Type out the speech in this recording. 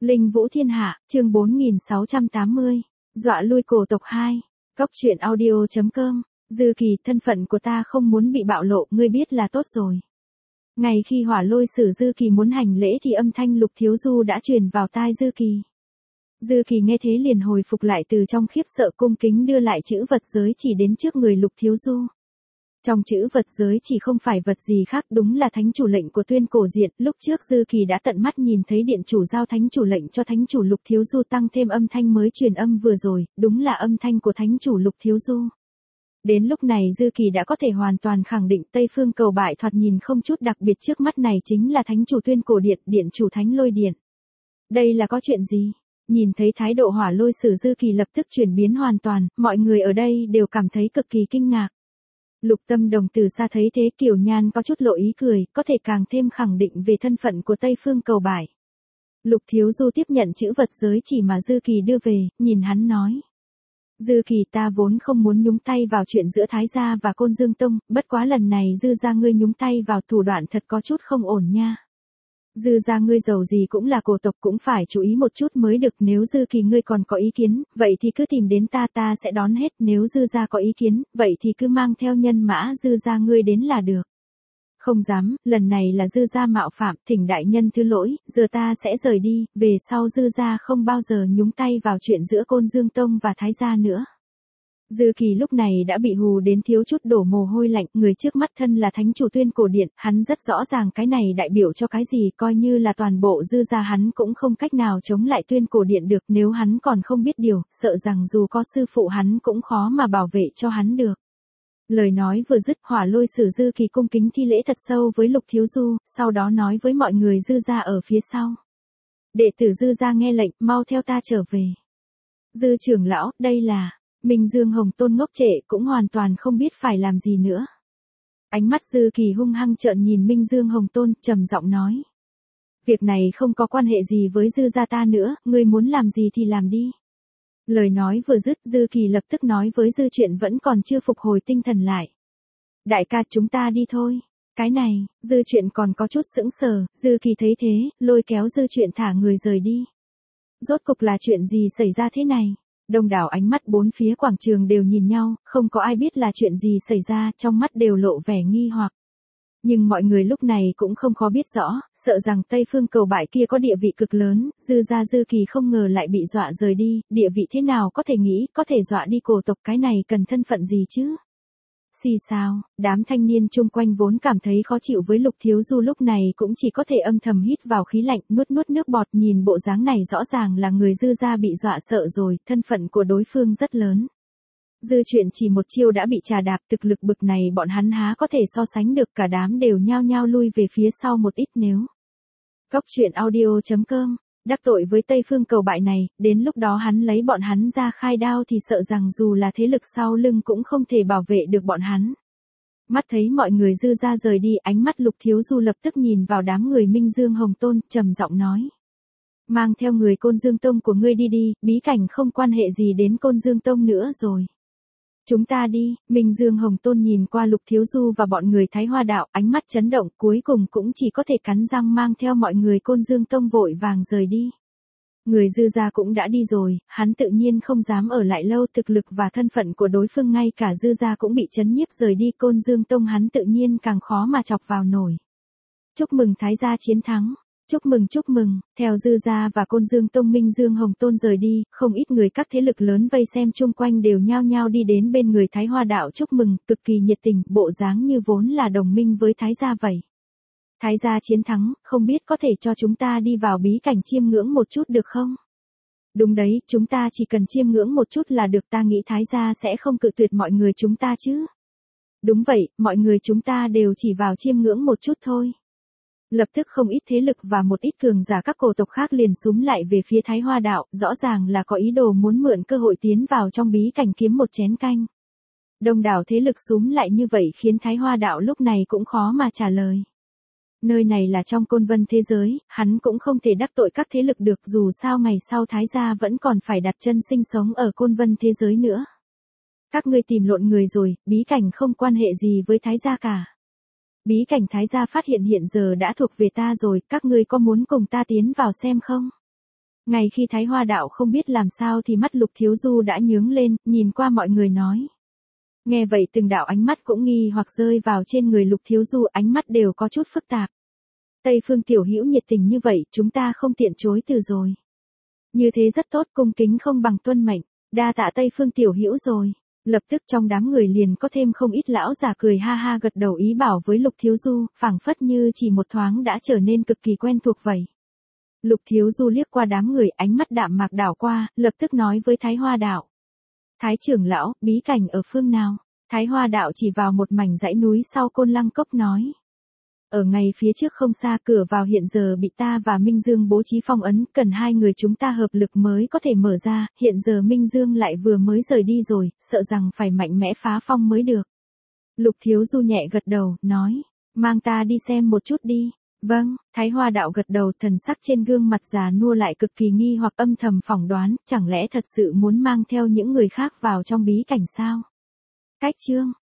Linh Vũ Thiên Hạ, chương 4680. Dọa lui cổ tộc 2. Cốc truyện audio.com. Dư Kỳ, thân phận của ta không muốn bị bạo lộ, ngươi biết là tốt rồi. Ngay khi Hỏa Lôi Sử Dư Kỳ muốn hành lễ thì âm thanh Lục Thiếu Du đã truyền vào tai Dư Kỳ. Dư Kỳ nghe thế liền hồi phục lại từ trong khiếp sợ, cung kính đưa lại chữ vật giới chỉ đến trước người Lục Thiếu Du. Trong chữ vật giới chỉ không phải vật gì khác, đúng là thánh chủ lệnh của Tuyên Cổ Diện. Lúc trước Dư Kỳ đã tận mắt nhìn thấy điện chủ giao thánh chủ lệnh cho thánh chủ Lục Thiếu Du, tăng thêm âm thanh mới truyền âm vừa rồi, đúng là âm thanh của thánh chủ Lục Thiếu Du. Đến lúc này Dư Kỳ đã có thể hoàn toàn khẳng định Tây Phương Cầu Bại thoạt nhìn không chút đặc biệt trước mắt này chính là thánh chủ Tuyên Cổ Điện, điện chủ Thánh Lôi Điện. Đây là có chuyện gì? Nhìn thấy thái độ Hỏa Lôi Sử Dư Kỳ lập tức chuyển biến hoàn toàn, mọi người ở đây đều cảm thấy cực kỳ kinh ngạc. Lục Tâm Đồng từ xa thấy thế, Kiều Nhan có chút lộ ý cười, có thể càng thêm khẳng định về thân phận của Tây Phương Cầu Bại. Lục Thiếu Du tiếp nhận chữ vật giới chỉ mà Dư Kỳ đưa về, nhìn hắn nói. Dư Kỳ, ta vốn không muốn nhúng tay vào chuyện giữa Thái Gia và Côn Dương Tông, bất quá lần này Dư gia ngươi nhúng tay vào, thủ đoạn thật có chút không ổn nha. Dư gia ngươi giàu gì cũng là cổ tộc, cũng phải chú ý một chút mới được, nếu Dư Kỳ ngươi còn có ý kiến, vậy thì cứ tìm đến ta sẽ đón hết, nếu Dư gia có ý kiến, vậy thì cứ mang theo nhân mã Dư gia ngươi đến là được. Không dám, lần này là Dư gia mạo phạm, thỉnh đại nhân thứ lỗi, giờ ta sẽ rời đi, về sau Dư gia không bao giờ nhúng tay vào chuyện giữa Côn Dương Tông và Thái Gia nữa. Dư Kỳ lúc này đã bị hù đến thiếu chút đổ mồ hôi lạnh, người trước mắt thân là thánh chủ Tuyên Cổ Điện, hắn rất rõ ràng cái này đại biểu cho cái gì, coi như là toàn bộ Dư gia hắn cũng không cách nào chống lại Tuyên Cổ Điện được, nếu hắn còn không biết điều, sợ rằng dù có sư phụ hắn cũng khó mà bảo vệ cho hắn được. Lời nói vừa dứt, Hỏa Lôi Sử Dư Kỳ cung kính thi lễ thật sâu với Lục Thiếu Du, sau đó nói với mọi người Dư gia ở phía sau. Đệ tử Dư gia nghe lệnh, mau theo ta trở về. Dư trưởng lão, đây là... Minh Dương Hồng Tôn ngốc trệ, cũng hoàn toàn không biết phải làm gì nữa. Ánh mắt Dư Kỳ hung hăng trợn nhìn Minh Dương Hồng Tôn, trầm giọng nói. Việc này không có quan hệ gì với Dư gia ta nữa, ngươi muốn làm gì thì làm đi. Lời nói vừa dứt, Dư Kỳ lập tức nói với Dư Chuyện vẫn còn chưa phục hồi tinh thần lại. Đại ca, chúng ta đi thôi. Cái này, Dư Chuyện còn có chút sững sờ, Dư Kỳ thấy thế, lôi kéo Dư Chuyện thả người rời đi. Rốt cục là chuyện gì xảy ra thế này? Đông đảo ánh mắt bốn phía quảng trường đều nhìn nhau, không có ai biết là chuyện gì xảy ra, trong mắt đều lộ vẻ nghi hoặc. Nhưng mọi người lúc này cũng không khó biết rõ, sợ rằng Tây Phương Cầu Bại kia có địa vị cực lớn, Dư gia Dư Kỳ không ngờ lại bị dọa rời đi, địa vị thế nào có thể nghĩ, có thể dọa đi cổ tộc, cái này cần thân phận gì chứ? Xì xào, đám thanh niên chung quanh vốn cảm thấy khó chịu với Lục Thiếu Du lúc này cũng chỉ có thể âm thầm hít vào khí lạnh, nuốt nước bọt, nhìn bộ dáng này rõ ràng là người Dư gia bị dọa sợ rồi, thân phận của đối phương rất lớn. Dư Chuyện chỉ một chiêu đã bị trà đạp, thực lực bực này bọn hắn há có thể so sánh được, cả đám đều nhao nhao lui về phía sau một ít nếu. Cốc truyện audio.com. Đắc tội với Tây Phương Cầu Bại này, đến lúc đó hắn lấy bọn hắn ra khai đao thì sợ rằng dù là thế lực sau lưng cũng không thể bảo vệ được bọn hắn. Mắt thấy mọi người Dư gia rời đi, ánh mắt Lục Thiếu Du lập tức nhìn vào đám người Minh Dương Hồng Tôn, trầm giọng nói. Mang theo người Côn Dương Tông của ngươi đi đi, bí cảnh không quan hệ gì đến Côn Dương Tông nữa rồi. Chúng ta đi. Minh Dương Hồng Tôn nhìn qua Lục Thiếu Du và bọn người Thái Hoa Đạo, ánh mắt chấn động, cuối cùng cũng chỉ có thể cắn răng mang theo mọi người Côn Dương Tông vội vàng rời đi. Người Dư gia cũng đã đi rồi, hắn tự nhiên không dám ở lại lâu, thực lực và thân phận của đối phương ngay cả Dư gia cũng bị chấn nhiếp rời đi, Côn Dương Tông hắn tự nhiên càng khó mà chọc vào nổi. Chúc mừng Thái gia chiến thắng. Chúc mừng, theo Dư gia và Côn Dương Tông Minh Dương Hồng Tôn rời đi, không ít người các thế lực lớn vây xem chung quanh đều nhao nhao đi đến bên người Thái Hoa Đạo chúc mừng, cực kỳ nhiệt tình, bộ dáng như vốn là đồng minh với Thái gia vậy. Thái gia chiến thắng, không biết có thể cho chúng ta đi vào bí cảnh chiêm ngưỡng một chút được không? Đúng đấy, chúng ta chỉ cần chiêm ngưỡng một chút là được, ta nghĩ Thái gia sẽ không cự tuyệt mọi người chúng ta chứ. Đúng vậy, mọi người chúng ta đều chỉ vào chiêm ngưỡng một chút thôi. Lập tức không ít thế lực và một ít cường giả các cổ tộc khác liền xúm lại về phía Thái Hoa Đạo, rõ ràng là có ý đồ muốn mượn cơ hội tiến vào trong bí cảnh kiếm một chén canh. Đông đảo thế lực xúm lại như vậy khiến Thái Hoa Đạo lúc này cũng khó mà trả lời. Nơi này là trong Côn Vân thế giới, hắn cũng không thể đắc tội các thế lực được, dù sao ngày sau Thái gia vẫn còn phải đặt chân sinh sống ở Côn Vân thế giới nữa. Các ngươi tìm lộn người rồi, bí cảnh không quan hệ gì với Thái gia cả. Bí cảnh Thái gia phát hiện giờ đã thuộc về ta rồi, các ngươi có muốn cùng ta tiến vào xem không? Ngay khi Thái Hoa đạo không biết làm sao thì mắt Lục Thiếu Du đã nhướng lên, nhìn qua mọi người nói. Nghe vậy từng đạo ánh mắt cũng nghi hoặc rơi vào trên người Lục Thiếu Du, ánh mắt đều có chút phức tạp. Tây Phương tiểu hữu nhiệt tình như vậy, chúng ta không tiện chối từ rồi. Như thế rất tốt, cung kính không bằng tuân mệnh, đa tạ Tây Phương tiểu hữu rồi. Lập tức trong đám người liền có thêm không ít lão già cười ha ha gật đầu ý bảo với Lục Thiếu Du, phảng phất như chỉ một thoáng đã trở nên cực kỳ quen thuộc vậy. Lục Thiếu Du liếc qua đám người, ánh mắt đạm mạc đảo qua, lập tức nói với Thái Hoa đạo. Thái trưởng lão, bí cảnh ở phương nào? Thái Hoa đạo chỉ vào một mảnh dãy núi sau Côn Lăng Cốc nói. Ở ngay phía trước không xa, cửa vào hiện giờ bị ta và Minh Dương bố trí phong ấn, cần hai người chúng ta hợp lực mới có thể mở ra, hiện giờ Minh Dương lại vừa mới rời đi rồi, sợ rằng phải mạnh mẽ phá phong mới được. Lục Thiếu Du nhẹ gật đầu, nói, mang ta đi xem một chút đi. Vâng, Thái Hoa đạo gật đầu, thần sắc trên gương mặt già nua lại cực kỳ nghi hoặc âm thầm phỏng đoán, chẳng lẽ thật sự muốn mang theo những người khác vào trong bí cảnh sao? Cách chương